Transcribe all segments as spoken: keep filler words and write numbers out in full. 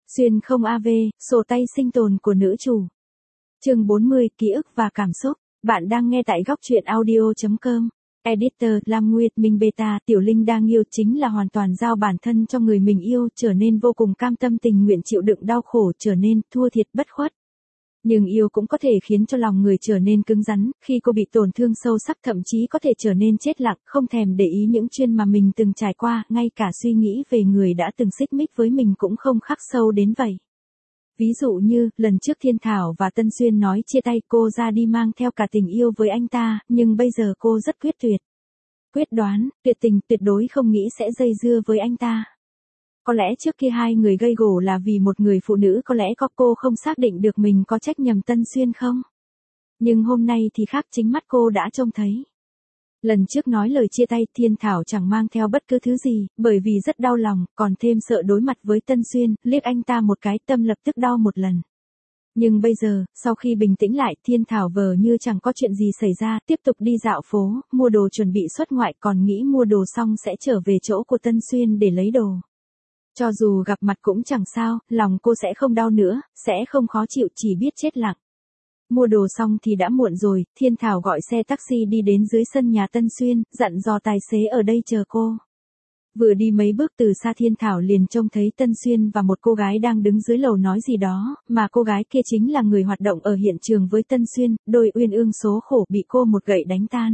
Xuyên không a vê, sổ tay sinh tồn của nữ chủ. Chương bốn mươi, ký ức và cảm xúc. Bạn đang nghe tại góc truyện audio chấm com. Editor, Lam Nguyệt, Minh Beta, Tiểu Linh đang yêu chính là hoàn toàn giao bản thân cho người mình yêu, trở nên vô cùng cam tâm tình nguyện chịu đựng đau khổ, trở nên thua thiệt bất khuất. Nhưng yêu cũng có thể khiến cho lòng người trở nên cứng rắn, khi cô bị tổn thương sâu sắc thậm chí có thể trở nên chết lặng, không thèm để ý những chuyện mà mình từng trải qua, ngay cả suy nghĩ về người đã từng xích mích với mình cũng không khắc sâu đến vậy. Ví dụ như, lần trước Thiên Thảo và Tân Xuyên nói chia tay, cô ra đi mang theo cả tình yêu với anh ta, nhưng bây giờ cô rất quyết tuyệt. Quyết đoán, tuyệt tình, tuyệt đối không nghĩ sẽ dây dưa với anh ta. Có lẽ trước kia hai người gây gổ là vì một người phụ nữ, có lẽ có cô không xác định được mình có trách nhầm Tân Xuyên không? Nhưng hôm nay thì khác, chính mắt cô đã trông thấy. Lần trước nói lời chia tay, Thiên Thảo chẳng mang theo bất cứ thứ gì, bởi vì rất đau lòng, còn thêm sợ đối mặt với Tân Xuyên, liếc anh ta một cái, tâm lập tức đau một lần. Nhưng bây giờ, sau khi bình tĩnh lại, Thiên Thảo vờ như chẳng có chuyện gì xảy ra, tiếp tục đi dạo phố, mua đồ chuẩn bị xuất ngoại, còn nghĩ mua đồ xong sẽ trở về chỗ của Tân Xuyên để lấy đồ. Cho dù gặp mặt cũng chẳng sao, lòng cô sẽ không đau nữa, sẽ không khó chịu, chỉ biết chết lặng. Mua đồ xong thì đã muộn rồi, Thiên Thảo gọi xe taxi đi đến dưới sân nhà Tân Xuyên, dặn dò tài xế ở đây chờ cô. Vừa đi mấy bước từ xa, Thiên Thảo liền trông thấy Tân Xuyên và một cô gái đang đứng dưới lầu nói gì đó, mà cô gái kia chính là người hoạt động ở hiện trường với Tân Xuyên, đôi uyên ương số khổ bị cô một gậy đánh tan.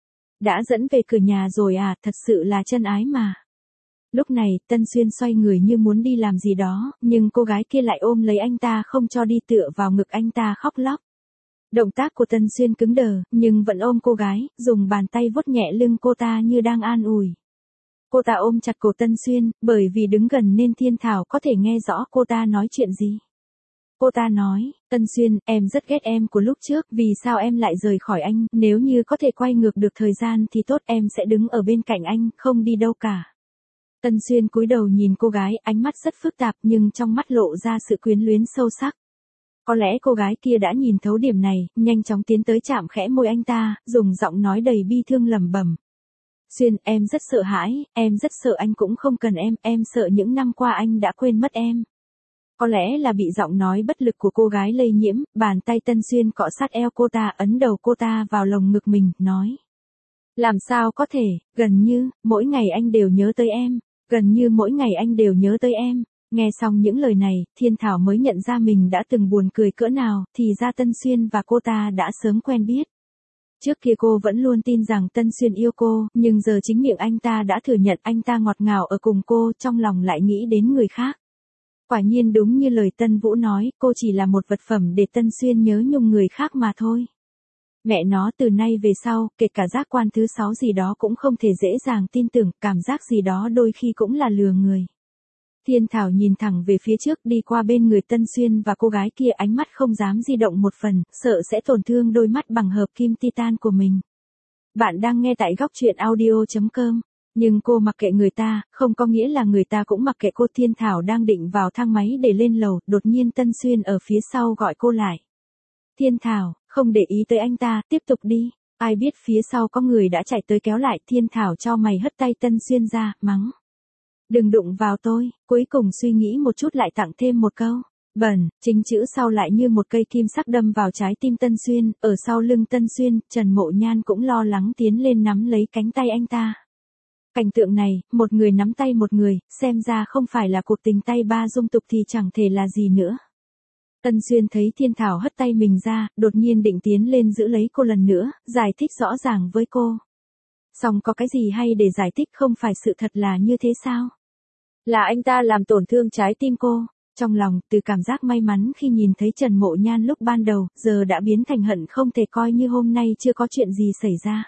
Đã dẫn về cửa nhà rồi à, thật sự là chân ái mà. Lúc này, Tân Xuyên xoay người như muốn đi làm gì đó, nhưng cô gái kia lại ôm lấy anh ta không cho đi, tựa vào ngực anh ta khóc lóc. Động tác của Tân Xuyên cứng đờ, nhưng vẫn ôm cô gái, dùng bàn tay vuốt nhẹ lưng cô ta như đang an ủi. Cô ta ôm chặt cổ Tân Xuyên, bởi vì đứng gần nên Thiên Thảo có thể nghe rõ cô ta nói chuyện gì. Cô ta nói, Tân Xuyên, em rất ghét em của lúc trước, vì sao em lại rời khỏi anh, nếu như có thể quay ngược được thời gian thì tốt, em sẽ đứng ở bên cạnh anh, không đi đâu cả. Tân Xuyên cúi đầu nhìn cô gái, ánh mắt rất phức tạp nhưng trong mắt lộ ra sự quyến luyến sâu sắc. Có lẽ cô gái kia đã nhìn thấu điểm này, nhanh chóng tiến tới chạm khẽ môi anh ta, dùng giọng nói đầy bi thương lẩm bẩm. Xuyên, em rất sợ hãi, em rất sợ anh cũng không cần em, em sợ những năm qua anh đã quên mất em. Có lẽ là bị giọng nói bất lực của cô gái lây nhiễm, bàn tay Tân Xuyên cọ sát eo cô ta, ấn đầu cô ta vào lồng ngực mình, nói. Làm sao có thể, gần như, mỗi ngày anh đều nhớ tới em, gần như mỗi ngày anh đều nhớ tới em. Nghe xong những lời này, Thiên Thảo mới nhận ra mình đã từng buồn cười cỡ nào, thì ra Tân Xuyên và cô ta đã sớm quen biết. Trước kia cô vẫn luôn tin rằng Tân Xuyên yêu cô, nhưng giờ chính miệng anh ta đã thừa nhận anh ta ngọt ngào ở cùng cô, trong lòng lại nghĩ đến người khác. Quả nhiên đúng như lời Tân Vũ nói, cô chỉ là một vật phẩm để Tân Xuyên nhớ nhung người khác mà thôi. Mẹ nó, từ nay về sau, kể cả giác quan thứ sáu gì đó cũng không thể dễ dàng tin tưởng, cảm giác gì đó đôi khi cũng là lừa người. Thiên Thảo nhìn thẳng về phía trước, đi qua bên người Tân Xuyên và cô gái kia, ánh mắt không dám di động một phần, sợ sẽ tổn thương đôi mắt bằng hợp kim titan của mình. Bạn đang nghe tại góc truyện audio chấm com. Nhưng cô mặc kệ người ta, không có nghĩa là người ta cũng mặc kệ cô. Thiên Thảo đang định vào thang máy để lên lầu, đột nhiên Tân Xuyên ở phía sau gọi cô lại. Thiên Thảo, không để ý tới anh ta, tiếp tục đi. Ai biết phía sau có người đã chạy tới kéo lại. Thiên Thảo cho mày hất tay Tân Xuyên ra, mắng. Đừng đụng vào tôi, cuối cùng suy nghĩ một chút lại tặng thêm một câu. Bẩn, chính chữ sau lại như một cây kim sắc đâm vào trái tim Tân Xuyên, ở sau lưng Tân Xuyên, Trần Mộ Nhan cũng lo lắng tiến lên nắm lấy cánh tay anh ta. Cảnh tượng này, một người nắm tay một người, xem ra không phải là cuộc tình tay ba dung tục thì chẳng thể là gì nữa. Tân Xuyên thấy Thiên Thảo hất tay mình ra, đột nhiên định tiến lên giữ lấy cô lần nữa, giải thích rõ ràng với cô. Xong có cái gì hay để giải thích, không phải sự thật là như thế sao? Là anh ta làm tổn thương trái tim cô. Trong lòng, từ cảm giác may mắn khi nhìn thấy Trần Mộ Nhan lúc ban đầu, giờ đã biến thành hận không thể coi như hôm nay chưa có chuyện gì xảy ra.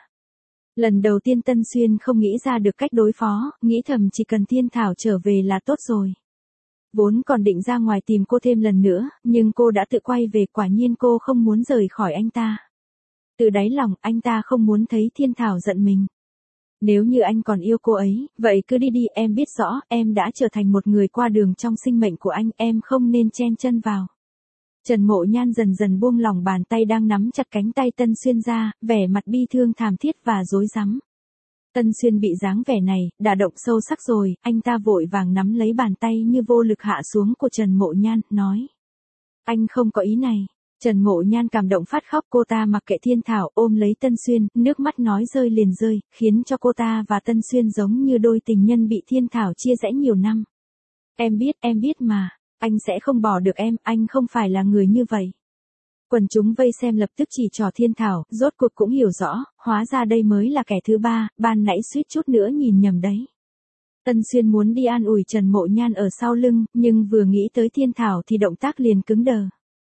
Lần đầu tiên Tân Xuyên không nghĩ ra được cách đối phó, nghĩ thầm chỉ cần Thiên Thảo trở về là tốt rồi. Vốn còn định ra ngoài tìm cô thêm lần nữa, nhưng cô đã tự quay về, quả nhiên cô không muốn rời khỏi anh ta. Từ đáy lòng, anh ta không muốn thấy Thiên Thảo giận mình. Nếu như anh còn yêu cô ấy, vậy cứ đi đi, em biết rõ, em đã trở thành một người qua đường trong sinh mệnh của anh, em không nên chen chân vào. Trần Mộ Nhan dần dần buông lỏng bàn tay đang nắm chặt cánh tay Tân Xuyên ra, vẻ mặt bi thương thảm thiết và rối rắm. Tân Xuyên bị dáng vẻ này, đả động sâu sắc rồi, anh ta vội vàng nắm lấy bàn tay như vô lực hạ xuống của Trần Mộ Nhan, nói. Anh không có ý này. Trần Mộ Nhan cảm động phát khóc, cô ta mặc kệ Thiên Thảo, ôm lấy Tân Xuyên, nước mắt nói rơi liền rơi, khiến cho cô ta và Tân Xuyên giống như đôi tình nhân bị Thiên Thảo chia rẽ nhiều năm. Em biết, em biết mà, anh sẽ không bỏ được em, anh không phải là người như vậy. Quần chúng vây xem lập tức chỉ trỏ Thiên Thảo, rốt cuộc cũng hiểu rõ, hóa ra đây mới là kẻ thứ ba, ban nãy suýt chút nữa nhìn nhầm đấy. Tân Xuyên muốn đi an ủi Trần Mộ Nhan ở sau lưng, nhưng vừa nghĩ tới Thiên Thảo thì động tác liền cứng đờ.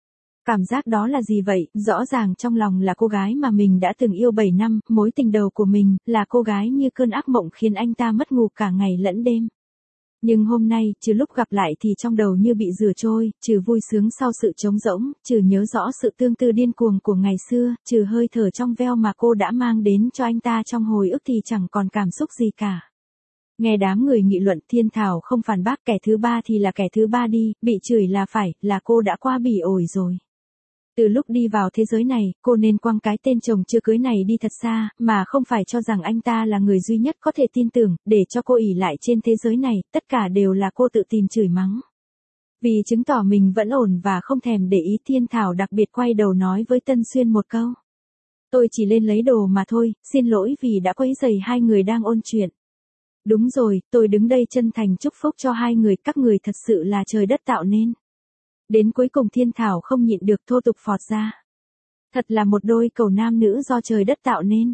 Cảm giác đó là gì vậy? Rõ ràng trong lòng là cô gái mà mình đã từng yêu bảy năm, mối tình đầu của mình, là cô gái như cơn ác mộng khiến anh ta mất ngủ cả ngày lẫn đêm. Nhưng hôm nay, trừ lúc gặp lại thì trong đầu như bị rửa trôi, trừ vui sướng sau sự trống rỗng, trừ nhớ rõ sự tương tư điên cuồng của ngày xưa, trừ hơi thở trong veo mà cô đã mang đến cho anh ta trong hồi ức thì chẳng còn cảm xúc gì cả. Nghe đám người nghị luận, Thiên Thảo không phản bác, kẻ thứ ba thì là kẻ thứ ba đi, bị chửi là phải, là cô đã qua bỉ ổi rồi. Từ lúc đi vào thế giới này, cô nên quăng cái tên chồng chưa cưới này đi thật xa, mà không phải cho rằng anh ta là người duy nhất có thể tin tưởng, để cho cô ỷ lại trên thế giới này, tất cả đều là cô tự tìm chửi mắng. Vì chứng tỏ mình vẫn ổn và không thèm để ý, Thiên Thảo đặc biệt quay đầu nói với Tân Xuyên một câu. Tôi chỉ lên lấy đồ mà thôi, xin lỗi vì đã quấy rầy hai người đang ôn chuyện. Đúng rồi, tôi đứng đây chân thành chúc phúc cho hai người, các người thật sự là trời đất tạo nên. Đến cuối cùng Thiên Thảo không nhịn được thô tục phọt ra. Thật là một đôi cầu nam nữ do trời đất tạo nên.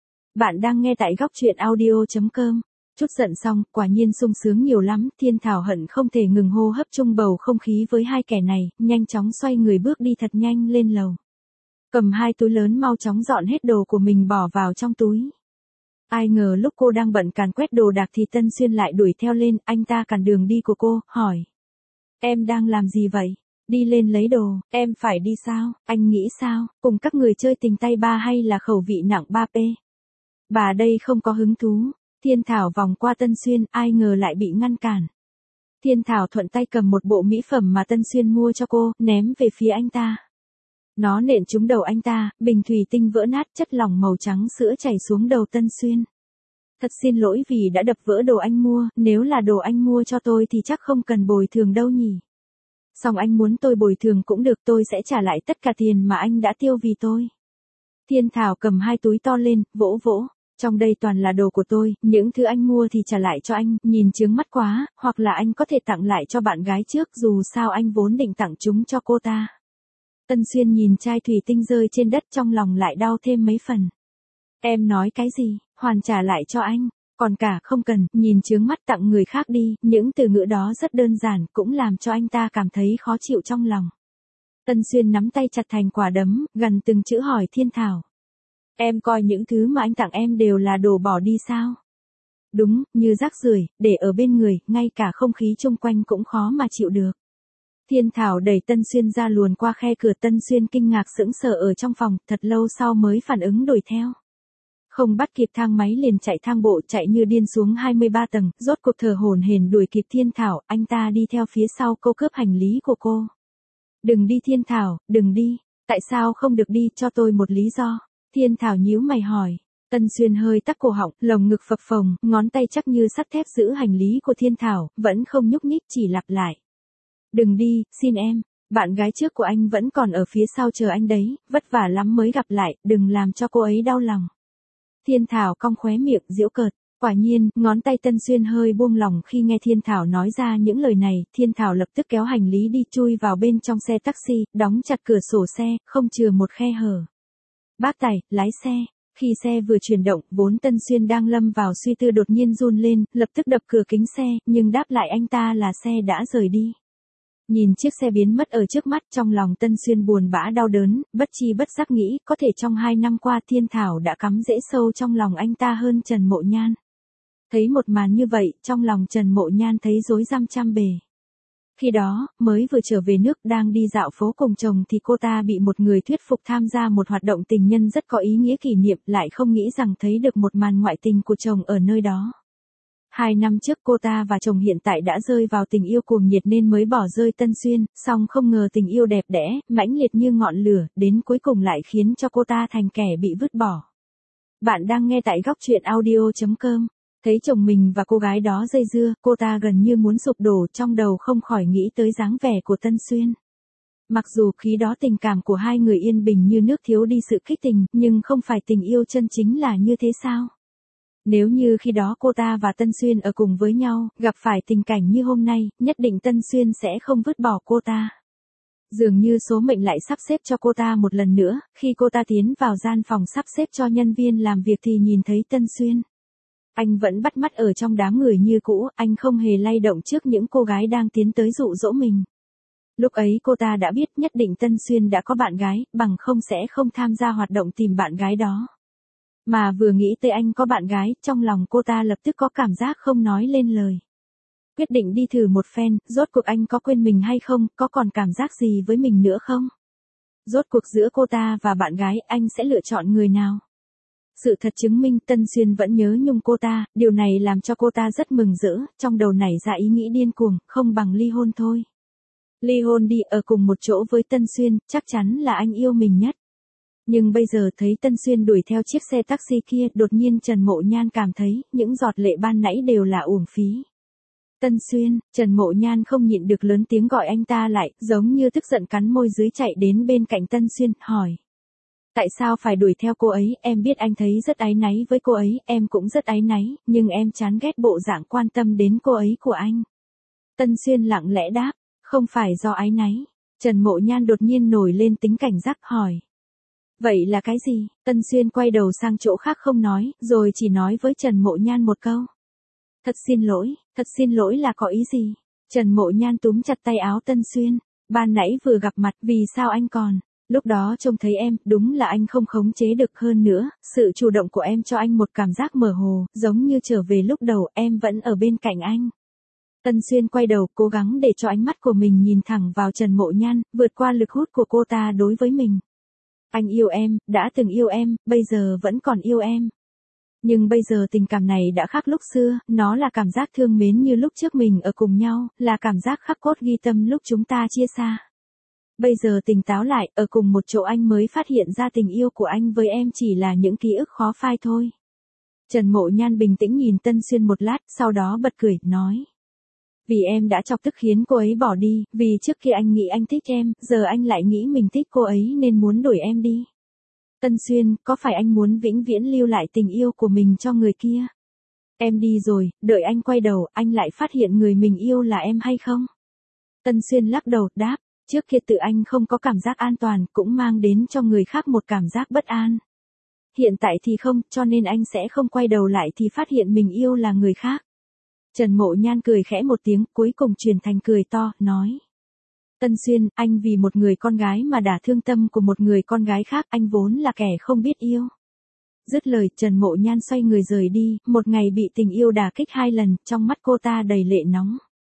Bạn đang nghe tại góc truyện audio chấm com. Chút giận xong, quả nhiên sung sướng nhiều lắm, Thiên Thảo hận không thể ngừng hô hấp chung bầu không khí với hai kẻ này, nhanh chóng xoay người bước đi thật nhanh lên lầu. Cầm hai túi lớn mau chóng dọn hết đồ của mình bỏ vào trong túi. Ai ngờ lúc cô đang bận càn quét đồ đạc thì Tân Xuyên lại đuổi theo lên, anh ta cản đường đi của cô, hỏi. Em đang làm gì vậy? Đi lên lấy đồ, em phải đi sao? Anh nghĩ sao? Cùng các người chơi tình tay ba hay là khẩu vị nặng ba p? Bà đây không có hứng thú. Thiên Thảo vòng qua Tân Xuyên, ai ngờ lại bị ngăn cản. Thiên Thảo thuận tay cầm một bộ mỹ phẩm mà Tân Xuyên mua cho cô, ném về phía anh ta. Nó nện trúng đầu anh ta, bình thủy tinh vỡ nát, chất lỏng màu trắng sữa chảy xuống đầu Tân Xuyên. Thật xin lỗi vì đã đập vỡ đồ anh mua, nếu là đồ anh mua cho tôi thì chắc không cần bồi thường đâu nhỉ. Xong anh muốn tôi bồi thường cũng được, tôi sẽ trả lại tất cả tiền mà anh đã tiêu vì tôi. Thiên Thảo cầm hai túi to lên, vỗ vỗ. Trong đây toàn là đồ của tôi, những thứ anh mua thì trả lại cho anh, nhìn chướng mắt quá, hoặc là anh có thể tặng lại cho bạn gái trước, dù sao anh vốn định tặng chúng cho cô ta. Tân Xuyên nhìn chai thủy tinh rơi trên đất trong lòng lại đau thêm mấy phần. Em nói cái gì, hoàn trả lại cho anh, còn cả không cần, nhìn chướng mắt tặng người khác đi, những từ ngữ đó rất đơn giản, cũng làm cho anh ta cảm thấy khó chịu trong lòng. Tân Xuyên nắm tay chặt thành quả đấm, gần từng chữ hỏi Thiên Thảo. Em coi những thứ mà anh tặng em đều là đồ bỏ đi sao? Đúng, như rác rưởi, để ở bên người, ngay cả không khí chung quanh cũng khó mà chịu được. Thiên Thảo đẩy Tân Xuyên ra luồn qua khe cửa, Tân Xuyên kinh ngạc sững sờ ở trong phòng, thật lâu sau mới phản ứng đuổi theo. Không bắt kịp thang máy liền chạy thang bộ, chạy như điên xuống hai mươi ba tầng, rốt cuộc thở hổn hển đuổi kịp Thiên Thảo, anh ta đi theo phía sau cô cướp hành lý của cô. Đừng đi Thiên Thảo, đừng đi, tại sao không được đi, cho tôi một lý do. Thiên Thảo nhíu mày hỏi. Tân Xuyên hơi tắc cổ họng, lồng ngực phập phồng, ngón tay chắc như sắt thép giữ hành lý của Thiên Thảo, vẫn không nhúc nhích, chỉ lặp lại. Đừng đi, xin em, bạn gái trước của anh vẫn còn ở phía sau chờ anh đấy, vất vả lắm mới gặp lại, đừng làm cho cô ấy đau lòng. Thiên Thảo cong khóe miệng, giễu cợt. Quả nhiên, ngón tay Tân Xuyên hơi buông lỏng khi nghe Thiên Thảo nói ra những lời này, Thiên Thảo lập tức kéo hành lý đi chui vào bên trong xe taxi, đóng chặt cửa sổ xe, không chừa một khe hở. Bác tài, lái xe. Khi xe vừa chuyển động, vốn Tân Xuyên đang lâm vào suy tư đột nhiên run lên, lập tức đập cửa kính xe, nhưng đáp lại anh ta là xe đã rời đi. Nhìn chiếc xe biến mất ở trước mắt, trong lòng Tân Xuyên buồn bã đau đớn, bất chi bất giác nghĩ, có thể trong hai năm qua Thiên Thảo đã cắm rễ sâu trong lòng anh ta hơn Trần Mộ Nhan. Thấy một màn như vậy, trong lòng Trần Mộ Nhan thấy rối răm trăm bề. Khi đó, mới vừa trở về nước đang đi dạo phố cùng chồng thì cô ta bị một người thuyết phục tham gia một hoạt động tình nhân rất có ý nghĩa kỷ niệm, lại không nghĩ rằng thấy được một màn ngoại tình của chồng ở nơi đó. Hai năm trước cô ta và chồng hiện tại đã rơi vào tình yêu cuồng nhiệt nên mới bỏ rơi Tân Xuyên, song không ngờ tình yêu đẹp đẽ, mãnh liệt như ngọn lửa, đến cuối cùng lại khiến cho cô ta thành kẻ bị vứt bỏ. Bạn đang nghe tại góc truyện audio chấm com. Thấy chồng mình và cô gái đó dây dưa, cô ta gần như muốn sụp đổ, trong đầu không khỏi nghĩ tới dáng vẻ của Tân Xuyên. Mặc dù khi đó tình cảm của hai người yên bình như nước, thiếu đi sự kích tình, nhưng không phải tình yêu chân chính là như thế sao? Nếu như khi đó cô ta và Tân Xuyên ở cùng với nhau, gặp phải tình cảnh như hôm nay, nhất định Tân Xuyên sẽ không vứt bỏ cô ta. Dường như số mệnh lại sắp xếp cho cô ta một lần nữa, khi cô ta tiến vào gian phòng sắp xếp cho nhân viên làm việc thì nhìn thấy Tân Xuyên. Anh vẫn bắt mắt ở trong đám người như cũ, anh không hề lay động trước những cô gái đang tiến tới dụ dỗ mình. Lúc ấy cô ta đã biết nhất định Tân Xuyên đã có bạn gái, bằng không sẽ không tham gia hoạt động tìm bạn gái đó. Mà vừa nghĩ tới anh có bạn gái, trong lòng cô ta lập tức có cảm giác không nói lên lời. Quyết định đi thử một phen, rốt cuộc anh có quên mình hay không, có còn cảm giác gì với mình nữa không? Rốt cuộc giữa cô ta và bạn gái, anh sẽ lựa chọn người nào? Sự thật chứng minh Tân Xuyên vẫn nhớ nhung cô ta, điều này làm cho cô ta rất mừng rỡ, trong đầu nảy ra ý nghĩ điên cuồng, không bằng ly hôn thôi. Ly hôn đi, ở cùng một chỗ với Tân Xuyên, chắc chắn là anh yêu mình nhất. Nhưng bây giờ thấy Tân Xuyên đuổi theo chiếc xe taxi kia, đột nhiên Trần Mộ Nhan cảm thấy, những giọt lệ ban nãy đều là uổng phí. Tân Xuyên, Trần Mộ Nhan không nhịn được lớn tiếng gọi anh ta lại, giống như tức giận cắn môi dưới, chạy đến bên cạnh Tân Xuyên, hỏi. Tại sao phải đuổi theo cô ấy, em biết anh thấy rất áy náy với cô ấy, em cũng rất áy náy, nhưng em chán ghét bộ dạng quan tâm đến cô ấy của anh. Tân Xuyên lặng lẽ đáp, không phải do áy náy. Trần Mộ Nhan đột nhiên nổi lên tính cảnh giác, hỏi. Vậy là cái gì? Tân Xuyên quay đầu sang chỗ khác không nói, rồi chỉ nói với Trần Mộ Nhan một câu. Thật xin lỗi, thật xin lỗi là có ý gì? Trần Mộ Nhan túm chặt tay áo Tân Xuyên. Ban nãy vừa gặp mặt, vì sao anh còn? Lúc đó trông thấy em, đúng là anh không khống chế được, hơn nữa, sự chủ động của em cho anh một cảm giác mơ hồ, giống như trở về lúc đầu em vẫn ở bên cạnh anh. Tân Xuyên quay đầu, cố gắng để cho ánh mắt của mình nhìn thẳng vào Trần Mộ Nhan, vượt qua lực hút của cô ta đối với mình. Anh yêu em, đã từng yêu em, bây giờ vẫn còn yêu em. Nhưng bây giờ tình cảm này đã khác lúc xưa, nó là cảm giác thương mến như lúc trước mình ở cùng nhau, là cảm giác khắc cốt ghi tâm lúc chúng ta chia xa. Bây giờ tỉnh táo lại, ở cùng một chỗ anh mới phát hiện ra tình yêu của anh với em chỉ là những ký ức khó phai thôi. Trần Mộ Nhan bình tĩnh nhìn Tân Xuyên một lát, sau đó bật cười, nói. Vì em đã chọc tức khiến cô ấy bỏ đi, vì trước kia anh nghĩ anh thích em, giờ anh lại nghĩ mình thích cô ấy nên muốn đuổi em đi. Tân Xuyên, có phải anh muốn vĩnh viễn lưu lại tình yêu của mình cho người kia? Em đi rồi, đợi anh quay đầu, anh lại phát hiện người mình yêu là em hay không? Tân Xuyên lắc đầu, đáp, trước kia tự anh không có cảm giác an toàn, cũng mang đến cho người khác một cảm giác bất an. Hiện tại thì không, cho nên anh sẽ không quay đầu lại thì phát hiện mình yêu là người khác. Trần Mộ Nhan cười khẽ một tiếng, cuối cùng chuyển thành cười to, nói. Tân Xuyên, anh vì một người con gái mà đả thương tâm của một người con gái khác, anh vốn là kẻ không biết yêu. Dứt lời, Trần Mộ Nhan xoay người rời đi, một ngày bị tình yêu đả kích hai lần, trong mắt cô ta đầy lệ nóng.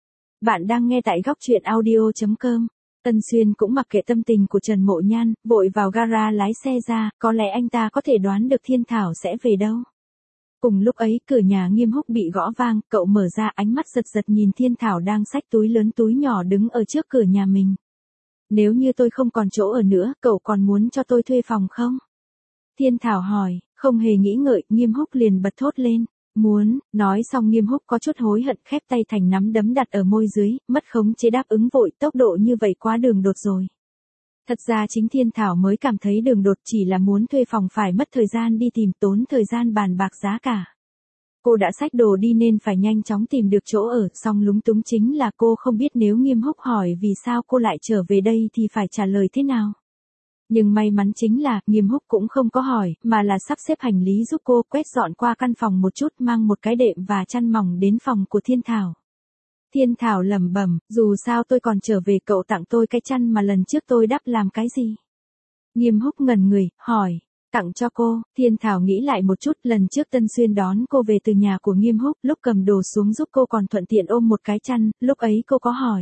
Bạn đang nghe tại góc truyện audio chấm com. Tân Xuyên cũng mặc kệ tâm tình của Trần Mộ Nhan, vội vào gara lái xe ra, có lẽ anh ta có thể đoán được Thiên Thảo sẽ về đâu. Cùng lúc ấy, cửa nhà Nghiêm Húc bị gõ vang, cậu mở ra, ánh mắt giật giật nhìn Thiên Thảo đang xách túi lớn túi nhỏ đứng ở trước cửa nhà mình. Nếu như tôi không còn chỗ ở nữa, cậu còn muốn cho tôi thuê phòng không? Thiên Thảo hỏi, không hề nghĩ ngợi, Nghiêm Húc liền bật thốt lên. Muốn, nói xong Nghiêm Húc có chút hối hận, khép tay thành nắm đấm đặt ở môi dưới, mất khống chế đáp ứng vội, tốc độ như vậy quá đường đột rồi. Thật ra chính Thiên Thảo mới cảm thấy đường đột, chỉ là muốn thuê phòng phải mất thời gian đi tìm, tốn thời gian bàn bạc giá cả. Cô đã xách đồ đi nên phải nhanh chóng tìm được chỗ ở, song lúng túng chính là cô không biết nếu Nghiêm Húc hỏi vì sao cô lại trở về đây thì phải trả lời thế nào. Nhưng may mắn chính là, Nghiêm Húc cũng không có hỏi, mà là sắp xếp hành lý giúp cô, quét dọn qua căn phòng một chút, mang một cái đệm và chăn mỏng đến phòng của Thiên Thảo. Thiên Thảo lẩm bẩm, dù sao tôi còn trở về, cậu tặng tôi cái chăn mà lần trước tôi đắp làm cái gì? Nghiêm Húc ngẩn người, hỏi, tặng cho cô. Thiên Thảo nghĩ lại một chút, lần trước Tân Xuyên đón cô về từ nhà của Nghiêm Húc, lúc cầm đồ xuống giúp cô còn thuận tiện ôm một cái chăn, lúc ấy cô có hỏi.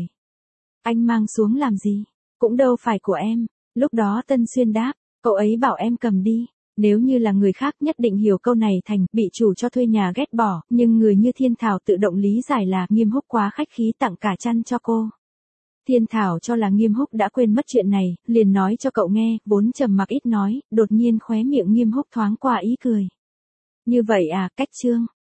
Anh mang xuống làm gì? Cũng đâu phải của em. Lúc đó Tân Xuyên đáp, cậu ấy bảo em cầm đi. Nếu như là người khác nhất định hiểu câu này thành bị chủ cho thuê nhà ghét bỏ, nhưng người như Thiên Thảo tự động lý giải là Nghiêm Húc quá khách khí tặng cả chăn cho cô. Thiên Thảo cho là Nghiêm Húc đã quên mất chuyện này, liền nói cho cậu nghe, vốn trầm mặc ít nói, đột nhiên khóe miệng Nghiêm Húc thoáng qua ý cười. Như vậy à, cách chương.